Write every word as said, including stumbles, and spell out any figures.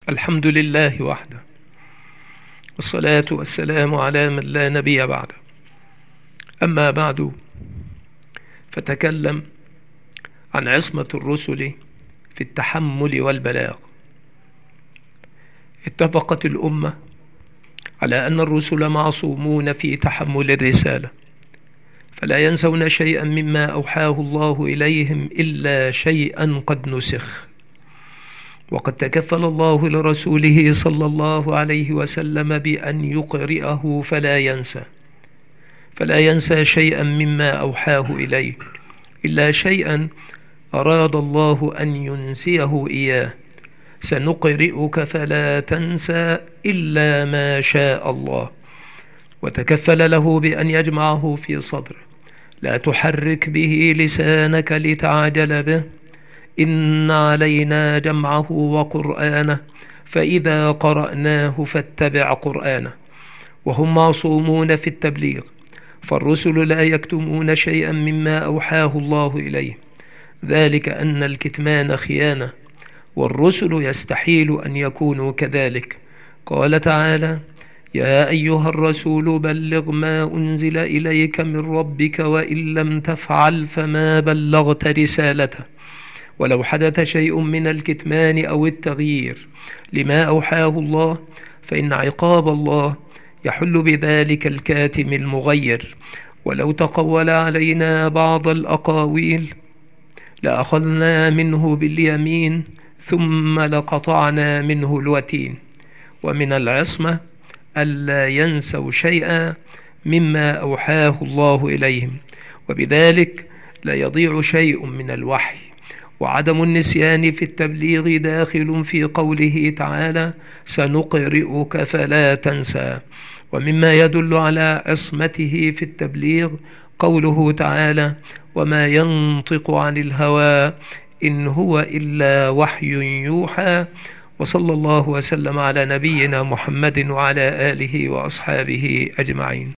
الحمد لله وحده، والصلاة والسلام على من لا نبي بعده. أما بعد، فتكلم عن عصمة الرسل في التحمل والبلاغ. اتفقت الأمة على أن الرسل معصومون في تحمل الرسالة، فلا ينسون شيئا مما أوحاه الله إليهم إلا شيئا قد نسخ. وقد تكفل الله لرسوله صلى الله عليه وسلم بأن يقرئه فلا ينسى فلا ينسى شيئا مما أوحاه إليه إلا شيئا أراد الله أن ينسيه إياه. سنقرئك فلا تنسى إلا ما شاء الله. وتكفل له بأن يجمعه في صدره، لا تحرك به لسانك لتعجل به، إن علينا جمعه وقرآنه، فإذا قرأناه فاتبع قرآنه. وهم معصومون في التبليغ، فالرسل لا يكتمون شيئا مما أوحاه الله إليه، ذلك أن الكتمان خيانة، والرسل يستحيل أن يكونوا كذلك. قال تعالى: يا أيها الرسول بلغ ما أنزل إليك من ربك وإن لم تفعل فما بلغت رسالته. ولو حدث شيء من الكتمان أو التغيير لما أوحاه الله، فإن عقاب الله يحل بذلك الكاتم المغير. ولو تقول علينا بعض الأقاويل لأخذنا منه باليمين ثم لقطعنا منه الوتين. ومن العصمة ألا ينسوا شيئا مما أوحاه الله إليهم، وبذلك لا يضيع شيء من الوحي. وعدم النسيان في التبليغ داخل في قوله تعالى: سنقرئك فلا تنسى. ومما يدل على عصمته في التبليغ قوله تعالى: وما ينطق عن الهوى إن هو إلا وحي يوحى. وصلى الله وسلم على نبينا محمد وعلى آله وأصحابه أجمعين.